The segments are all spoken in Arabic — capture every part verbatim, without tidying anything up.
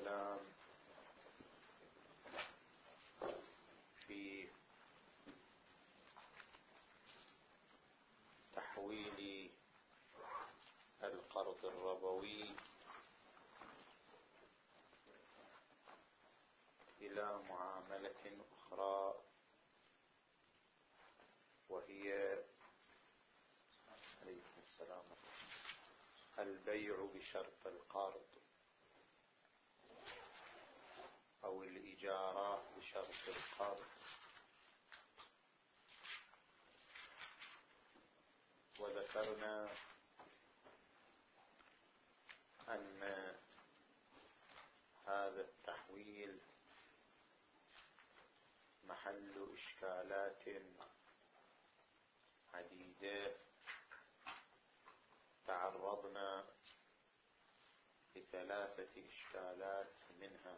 والسلام في تحويل القرض الربوي إلى معاملة أخرى، وهي عليكم السلام البيع بشرط القرض أو الإجارة بشرط القرض. وذكرنا أن هذا التحويل محل إشكالات عديدة، تعرضنا لثلاثة إشكالات منها.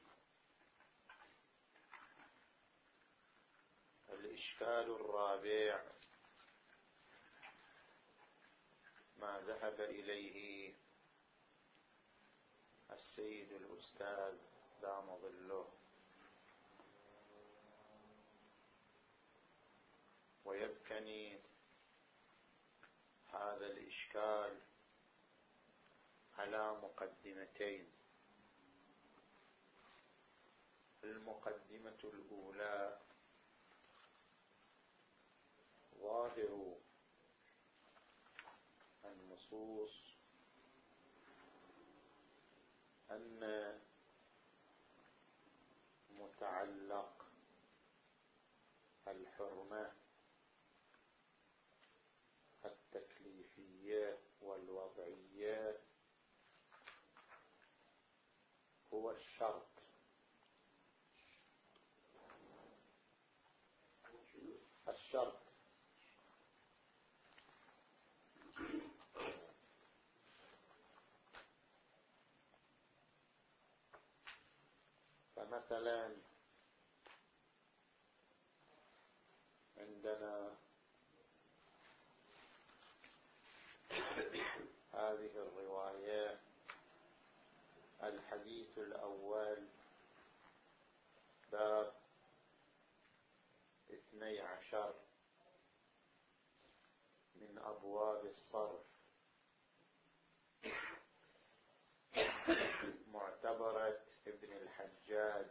الإشكال الرابع ما ذهب إليه السيد الأستاذ دام ظله، ويبكني هذا الإشكال على مقدمتين. المقدمة الأولى: ظاهر النصوص أن متعلق الحرمة التكليفية والوضعية هو الشرط. الشرط فمثلا عندنا هذه الرواية: الحديث الأول باب اثني عشر من أبواب الصرف، معتبرة ابن الحجاج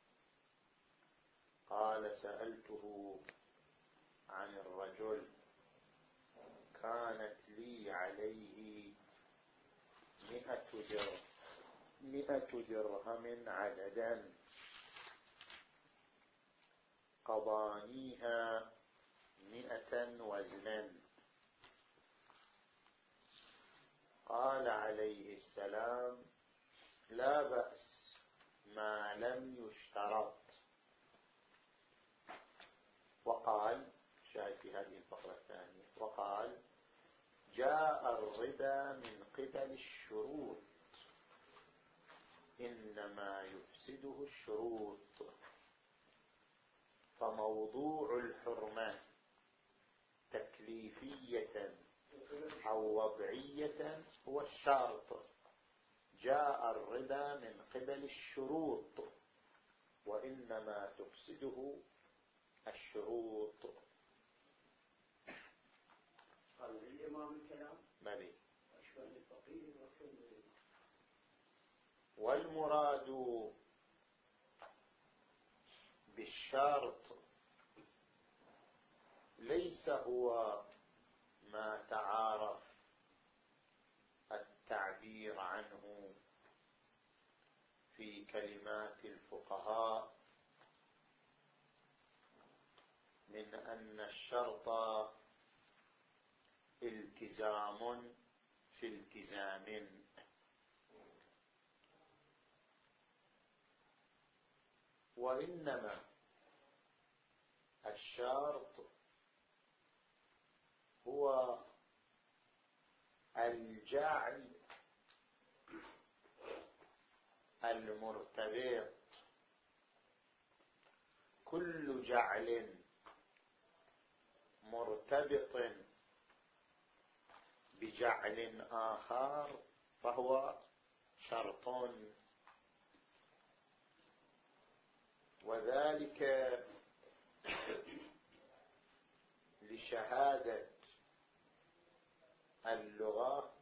قال: سألته عن الرجل كانت لي عليه مئة درهم مئة درهم عددا قضانيها مئة وزنا. قال عليه السلام: لا بأس ما لم يشترط. وقال، شاهد في هذه الفقرة الثانية، وقال: جاء الربا من قبل الشروط، إنما يفسده الشروط، فموضوع الحرمة تكليفية أو وضعية هو الشرط. جاء الربا من قبل الشروط، وإنما تفسده الشروط. قال الإمام الكلام مبي. أشبه الفقيه وكل. والمراد بالشرط ليس هو ما تعارف التعبير عنه في كلمات الفقهاء من أن الشرط التزام في التزام، وإنما الشرط هو الجعل المرتبط. كل جعل مرتبط بجعل آخر فهو شرط. وذلك لشهادة اللغة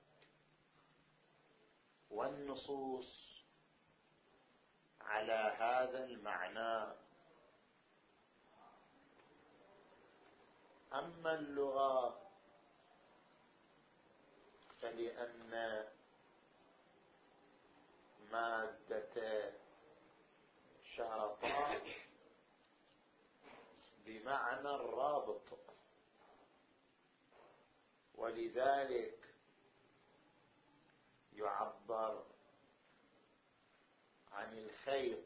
والنصوص على هذا المعنى. أما اللغة فلأن مادة شرطا بمعنى الرابط، ولذلك يعبر عن الخيط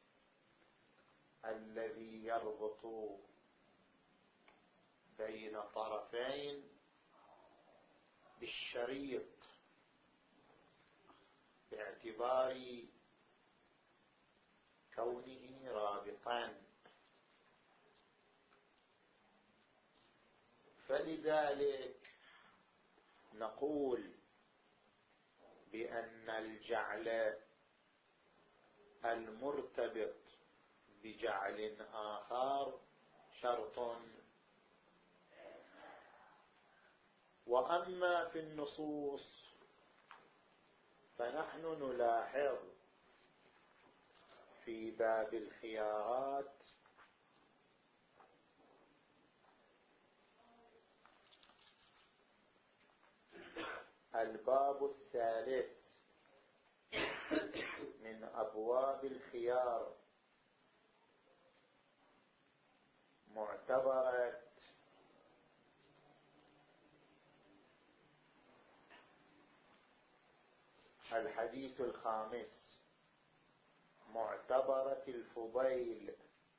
الذي يربط بين طرفين بالشريط باعتبار كونه رابطا. فلذلك نقول بأن الجعل المرتبط بجعل آخر شرط. وأما في النصوص فنحن نلاحظ في باب الخيارات الباب الثالث من أبواب الخيار معتبرة الحديث الخامس معتبرة الفضيل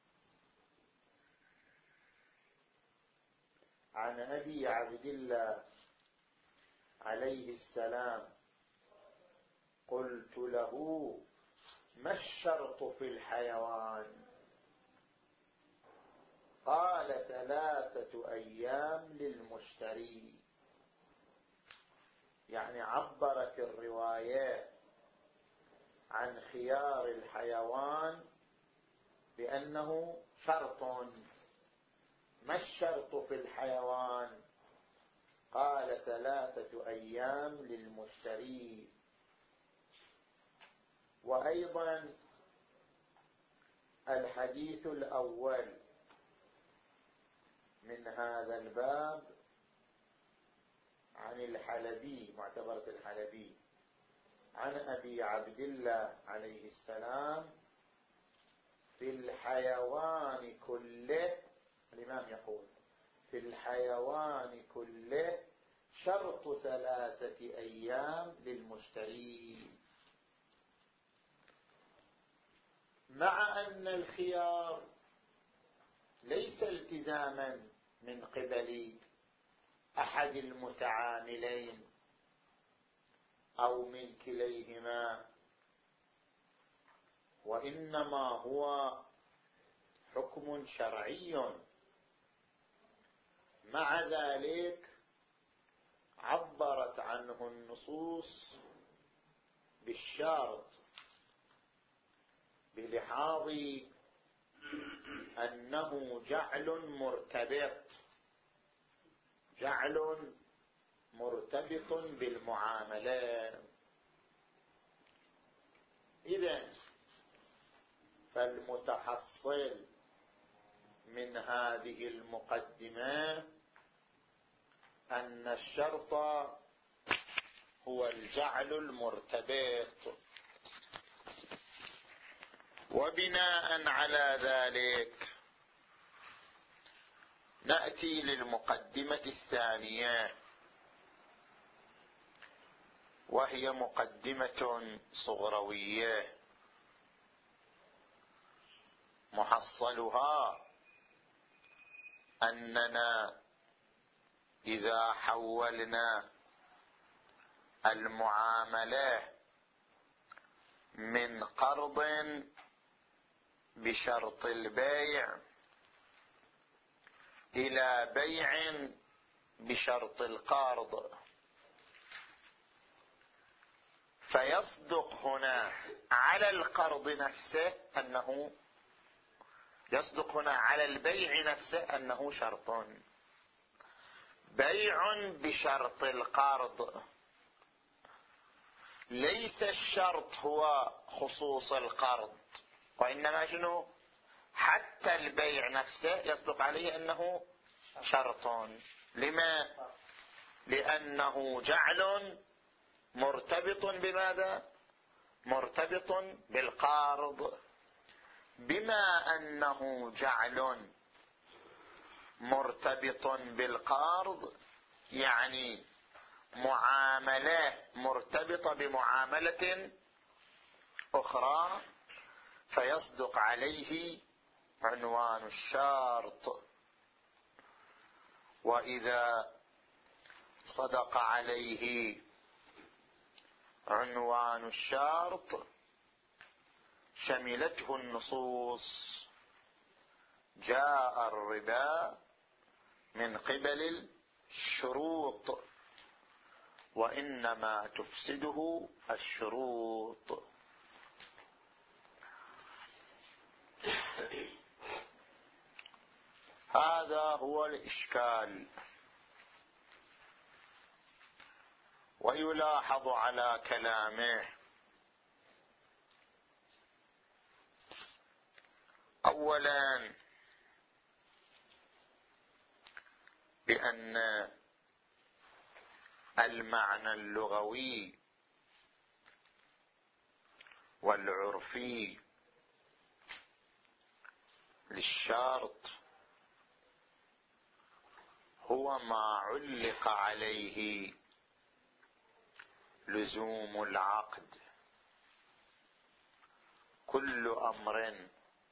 عن أبي عبد الله عليه السلام قلت له ما الشرط في الحيوان؟ قال ثلاثة أيام للمشتري. يعني عبرت الرواية عن خيار الحيوان بأنه شرط. ما الشرط في الحيوان؟ قال ثلاثة أيام للمشتري. وأيضا الحديث الأول من هذا الباب عن الحلبي معتبرة الحلبي عن أبي عبد الله عليه السلام في الحيوان كله، الإمام يقول في الحيوان كله شرط ثلاثة أيام للمشتري. مع أن الخيار ليس التزاما من قبل أحد المتعاملين أو من كليهما، وإنما هو حكم شرعي. مع ذلك عبرت عنه النصوص بالشرط بلحاظ أنه جعل مرتبط جعل مرتبط بالمعاملة. إذن فالمتحصل من هذه المقدمة أن الشرط هو الجعل المرتبط. وبناء على ذلك نأتي للمقدمة الثانية، وهي مقدمة صغروية محصلها أننا إذا حولنا المعاملة من قرض بشرط البيع إلى بيع بشرط القرض، فيصدق هنا على القرض نفسه أنه يصدق هنا على البيع نفسه أنه شرط، بيع بشرط القرض. ليس الشرط هو خصوص القرض، وإنما شنو؟ حتى البيع نفسه يصدق عليه أنه شرط. لما؟ لأنه جعل مرتبط بماذا؟ مرتبط بالقرض. بما أنه جعل مرتبط بالقرض يعني معاملة مرتبطة بمعاملة أخرى، فيصدق عليه عنوان الشرط. وإذا صدق عليه عنوان الشرط شملته النصوص. جاء الربا من قبل الشروط، وإنما تفسده الشروط. هذا هو الإشكال. ويلاحظ على كلامه أولا بأن المعنى اللغوي والعرفي للشرط هو ما علق عليه لزوم العقد. كل أمر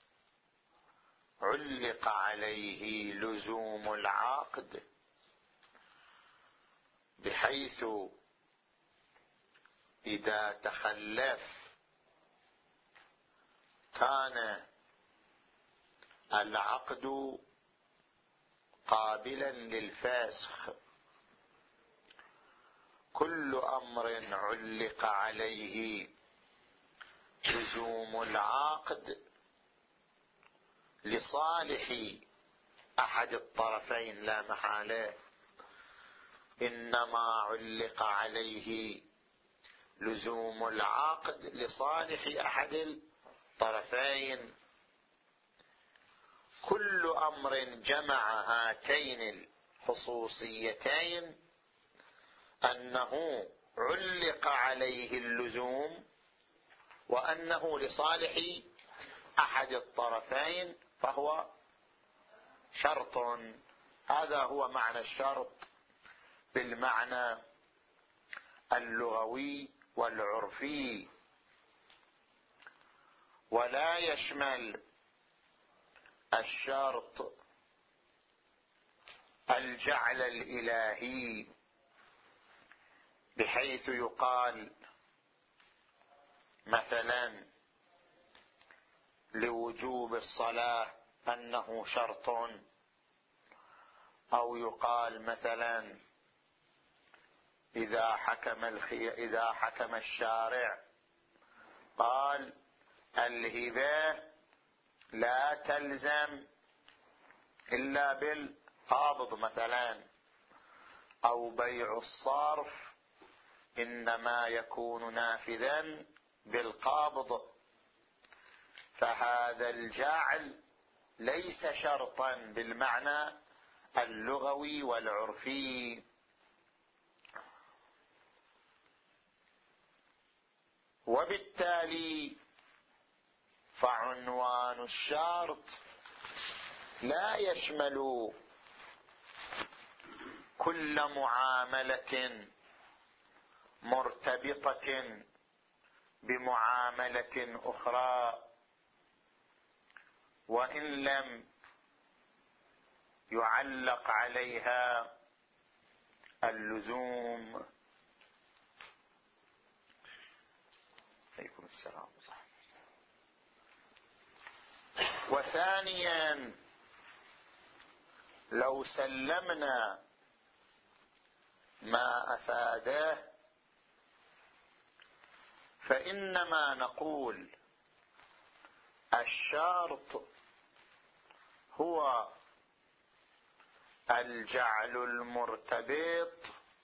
علق عليه لزوم العقد بحيث إذا تخلف كان العقد قابلا للفسخ. كل أمر علق عليه لزوم العقد لصالح أحد الطرفين لا محالة، إنما علق عليه لزوم العقد لصالح أحد الطرفين. كل أمر جمع هاتين الخصوصيتين أنه علق عليه اللزوم وأنه لصالح أحد الطرفين فهو شرط. هذا هو معنى الشرط بالمعنى اللغوي والعرفي، ولا يشمل الشرط الجعل الإلهي بحيث يقال مثلا لوجوب الصلاة أنه شرط، أو يقال مثلا إذا حكم الخي... إذا حكم الشارع قال الهبة لا تلزم إلا بالقابض مثلا، أو بيع الصرف إنما يكون نافذا بالقابض. فهذا الجعل ليس شرطا بالمعنى اللغوي والعرفي. وبالتالي فعنوان الشرط لا يشمل كل معاملة مرتبطة بمعاملة أخرى، وإن لم يعلق عليها اللزوم. عليكم السلام. وثانيا لو سلمنا ما أفاده فإنما نقول الشرط هو الجعل المرتبط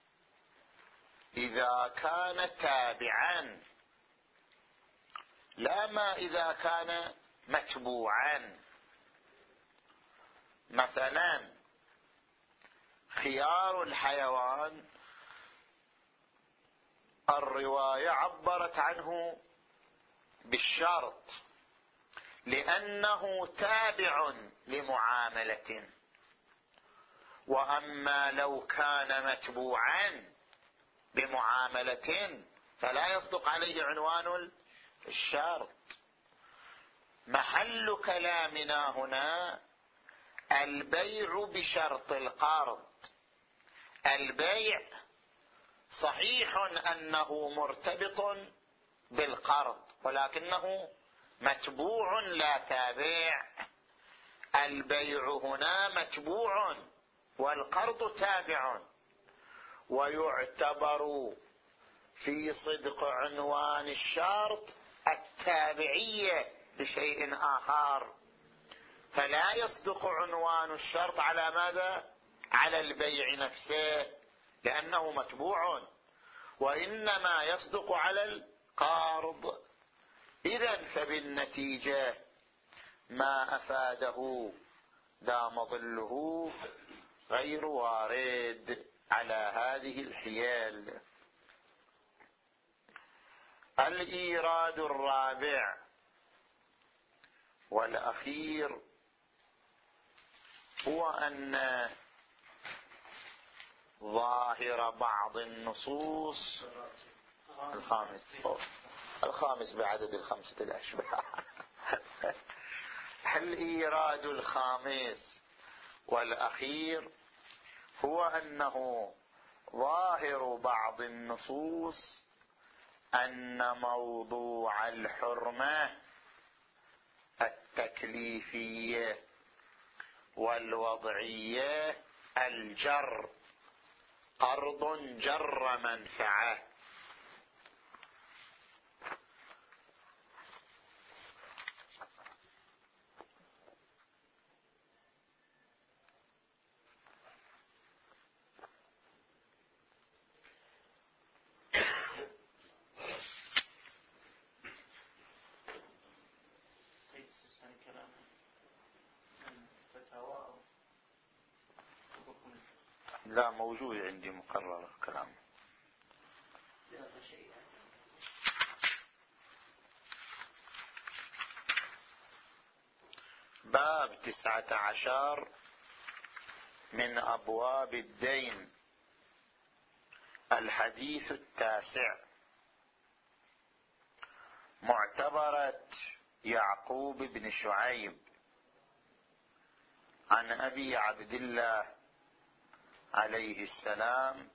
إذا كان تابعا، لا ما إذا كان متبوعا. مثلا خيار الحيوان الرواية عبرت عنه بالشرط لأنه تابع لمعاملة، وأما لو كان متبوعا بمعاملة فلا يصدق عليه عنوان الشرط. محل كلامنا هنا البيع بشرط القرض. البيع صحيح أنه مرتبط بالقرض ولكنه متبوع لا تابع. البيع هنا متبوع والقرض تابع، ويعتبر في صدق عنوان الشرط التابعية لشيء آخر، فلا يصدق عنوان الشرط على ماذا؟ على البيع نفسه لأنه متبوع، وإنما يصدق على القرض. إذن فبالنتيجة ما أفاده دام ظله غير وارد على هذه الحيل. الإيراد الرابع والأخير هو أن ظاهر بعض النصوص الخامس الخامس بعدد الخمسة الأشباه الإيراد الخامس والأخير هو أنه ظاهر بعض النصوص أن موضوع الحرمة التكليفية والوضعية الجر، قرض جر منفعة. لا موجود عندي مقرر كلام. باب تسعة عشر من أبواب الدين. الحديث التاسع. معتبرة يعقوب بن شعيب عن أبي عبد الله عليه السلام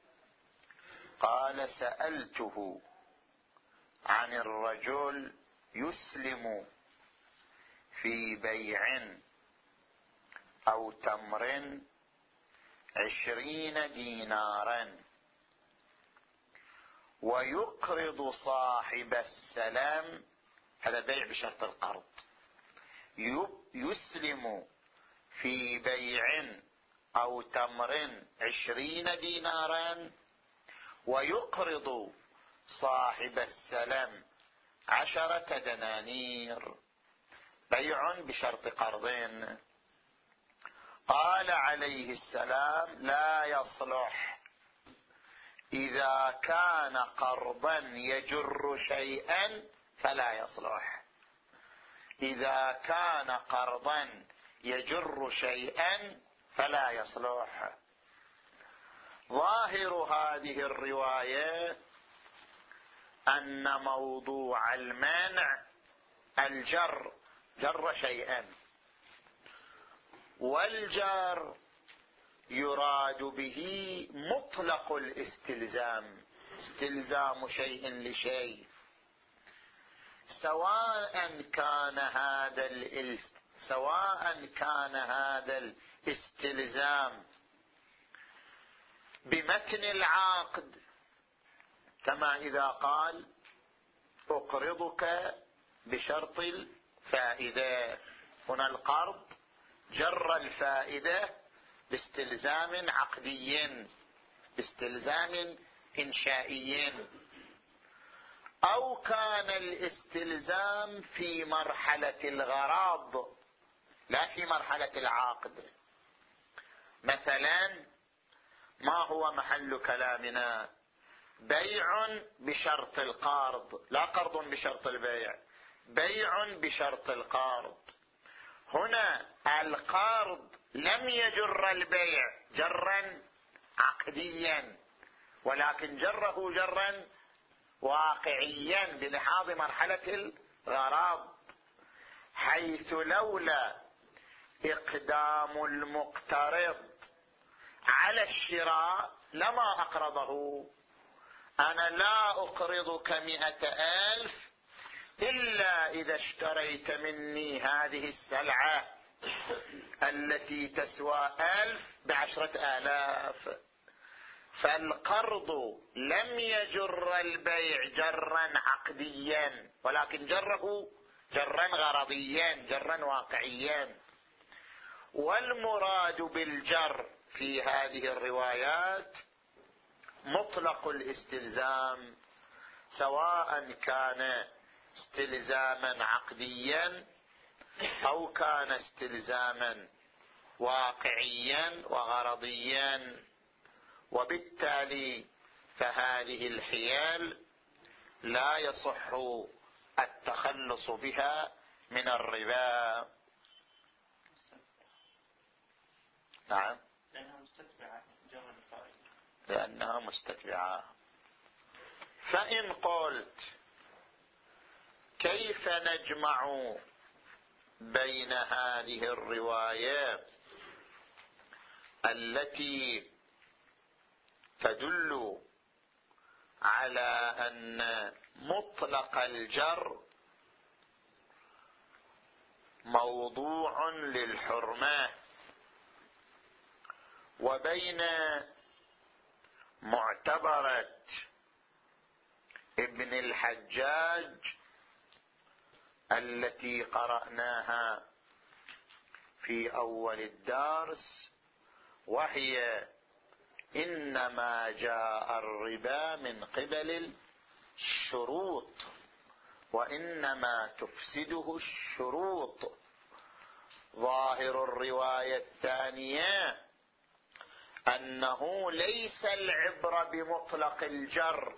قال: سألته عن الرجل يسلم في بيع أو تمر عشرين دينارا ويقرض صاحب السلام، هذا بيع بشرط القرض، يسلم في بيع أو تمر عشرين دينارا ويقرض صاحب السلام عشرة دنانير، بيع بشرط قرضين. قال عليه السلام: لا يصلح إذا كان قرضا يجر شيئا فلا يصلح. إذا كان قرضا يجر شيئا فلا يصلح. ظاهر هذه الرواية أن موضوع المنع الجر، جر شيئا، والجر يراد به مطلق الاستلزام، استلزام شيء لشيء، سواء كان هذا الاست... سواء كان هذا الاستلزام بمتن العقد، كما إذا قال: أقرضك بشرط الفائدة، هنا القرض جر الفائدة باستلزام عقدي باستلزام إنشائي، أو كان الاستلزام في مرحلة الغرض لا في مرحلة العقد. مثلا ما هو محل كلامنا؟ بيع بشرط القرض، لا قرض بشرط البيع، بيع بشرط القرض. هنا القرض لم يجر البيع جرا عقديا، ولكن جره جرا واقعيا بلحاظ مرحلة الغرض، حيث لولا إقدام المقترض على الشراء لما أقرضه. أنا لا أقرضك مئة ألف إلا إذا اشتريت مني هذه السلعة التي تسوى ألف بعشرة آلاف. فالقرض لم يجر البيع جرا عقديا، ولكن جره جرا غرضيا، جرا واقعيا. والمراد بالجر في هذه الروايات مطلق الاستلزام، سواء كان استلزاما عقديا أو كان استلزاما واقعيا وغرضيا. وبالتالي فهذه الحيل لا يصح التخلص بها من الربا. نعم، لأنها مستتبعة جر الفائدة، لأنها مستتبعة. فإن قلت كيف نجمع بين هذه الرواية التي تدل على أن مطلق الجر موضوع للحرمة، وبين معتبرة ابن الحجاج التي قرأناها في أول الدرس، وهي إنما جاء الربا من قبل الشروط وإنما تفسده الشروط. ظاهر الرواية الثانية أنه ليس العبرة بمطلق الجر،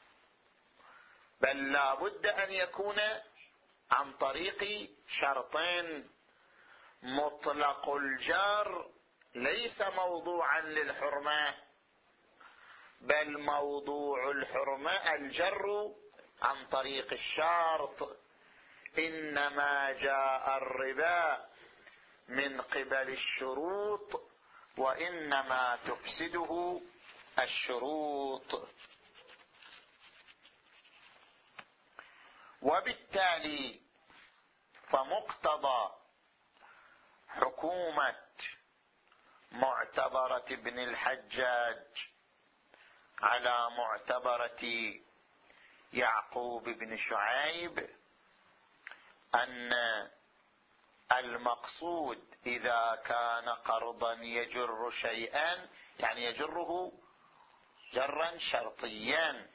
بل لا بد أن يكون عن طريق شرطين. مطلق الجر ليس موضوعا للحرمة، بل موضوع الحرمة الجر عن طريق الشرط. إنما جاء الربا من قبل الشروط وإنما تفسده الشروط. وبالتالي فمقتضى حكومة معتبرة ابن الحجاج على معتبرة يعقوب بن شعيب أن المقصود إذا كان قرضا يجر شيئا يعني يجره جرا شرطيا،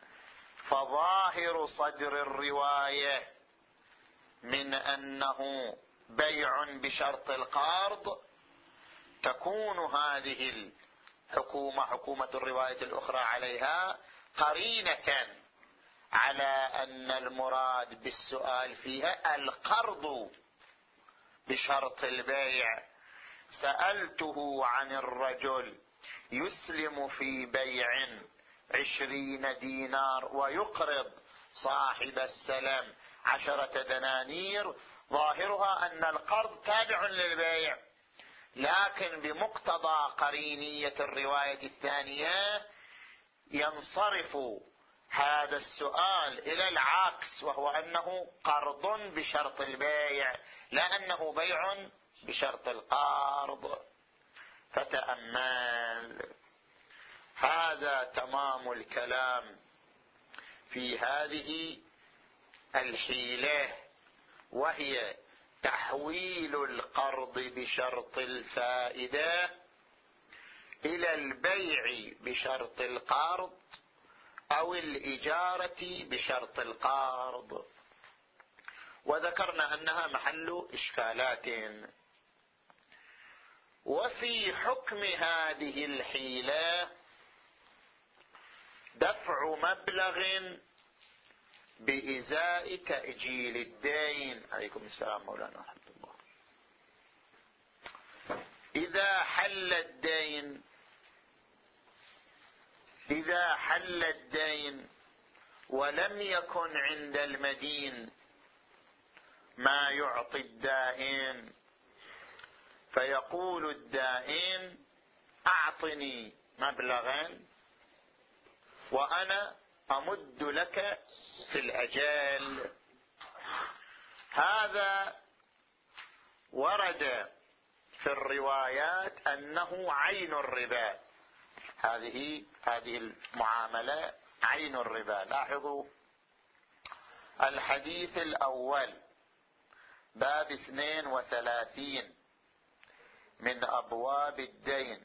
فظاهر صدر الرواية من أنه بيع بشرط القرض تكون هذه الحكومة حكومة الرواية الأخرى عليها قرينة على أن المراد بالسؤال فيها القرض بشرط البيع. سألته عن الرجل يسلم في بيع عشرين دينار ويقرض صاحب السلم عشرة دنانير، ظاهرها أن القرض تابع للبيع، لكن بمقتضى قرينية الرواية الثانية ينصرف هذا السؤال إلى العكس، وهو أنه قرض بشرط البيع لا أنه بيع بشرط القرض. فتأمل، هذا تمام الكلام في هذه الحيلة، وهي تحويل القرض بشرط الفائدة إلى البيع بشرط القرض أو الإجارة بشرط القرض، وذكرنا أنها محل إشكالات. وفي حكم هذه الحيلة دفع مبلغ بإزاء تأجيل الدين. عليكم السلام مولانا ورحمة الله. إذا حل الدين إذا حل الدين ولم يكن عند المدين ما يعطي الدائن، فيقول الدائن أعطني مبلغا وأنا أمد لك في الأجال. هذا ورد في الروايات أنه عين الربا. هذه هذه المعاملة عين الربا. لاحظوا الحديث الأول باب اثنين وثلاثين من أبواب الدين،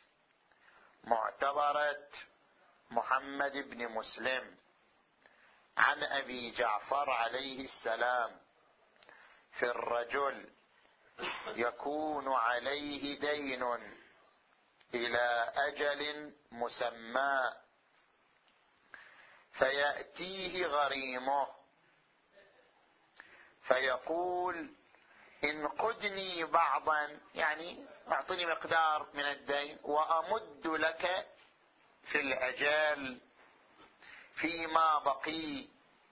معتبرة محمد بن مسلم عن أبي جعفر عليه السلام في الرجل يكون عليه دين إلى أجل مسمى فيأتيه غريمه فيقول انقدني بعضا، يعني اعطني مقدار من الدين وأمد لك في الأجال فيما بقي.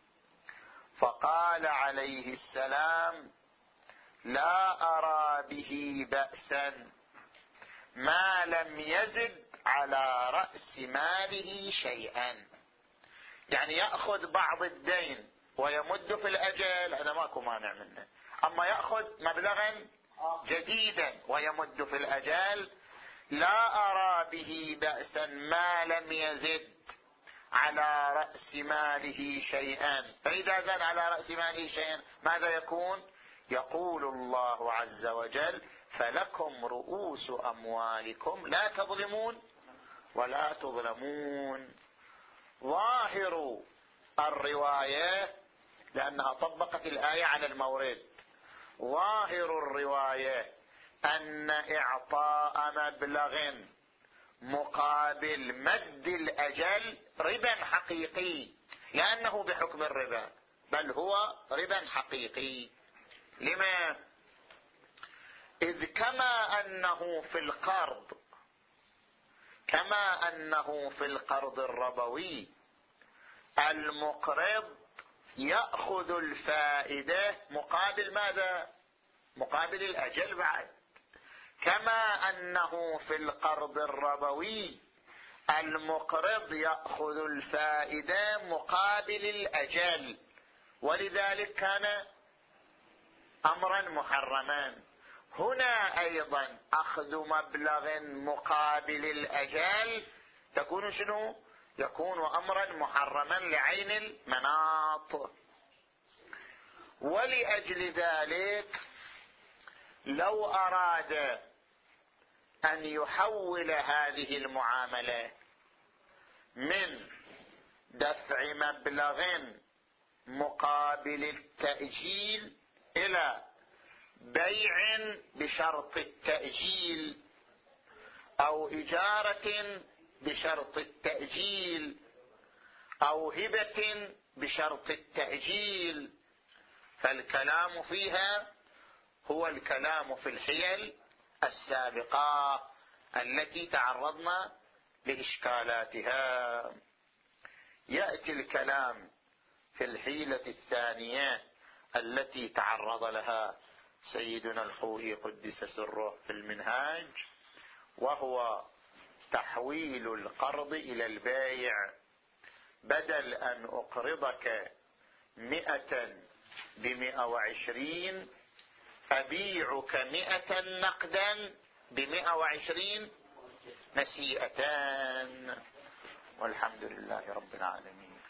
فقال عليه السلام لا أرى به بأسا ما لم يزد على رأس ماله شيئا. يعني يأخذ بعض الدين ويمد في الأجل، هذا ماكو مانع منه. أما يأخذ مبلغا جديدا ويمد في الأجل لا أرى به بأسا ما لم يزد على رأس ماله شيئا. فإذا زاد على رأس ماله شيئا ماذا يكون؟ يقول الله عز وجل فلكم رؤوس أموالكم لا تظلمون ولا تظلمون. ظاهر الرواية، لأنها طبقت الآية على المورد، ظاهر الرواية أن إعطاء مبلغ مقابل مد الأجل ربا حقيقي، لأنه بحكم الربا، بل هو ربا حقيقي. لما؟ إذ كما أنه في القرض كما أنه في القرض الربوي المقرض يأخذ الفائدة مقابل ماذا؟ مقابل الأجل بعد. كما أنه في القرض الربوي المقرض يأخذ الفائدة مقابل الأجل، ولذلك كان أمرا محرما. هنا أيضا أخذ مبلغ مقابل الأجل تكون شنو؟ يكون أمرا محرما لعين المناط. ولأجل ذلك لو أراد أن يحول هذه المعاملة من دفع مبلغ مقابل التأجيل إلى بيع بشرط التأجيل أو إجارة بشرط التأجيل أو هبة بشرط التأجيل، فالكلام فيها هو الكلام في الحيل السابقة التي تعرضنا لإشكالاتها. يأتي الكلام في الحيلة الثانية التي تعرض لها سيدنا الخوئي قدس سره في المنهاج، وهو تحويل القرض إلى البيع. بدل أن أقرضك مئة بمئة وعشرين أبيعك مئة نقدا بمئة وعشرين نسيئتان. والحمد لله رب العالمين.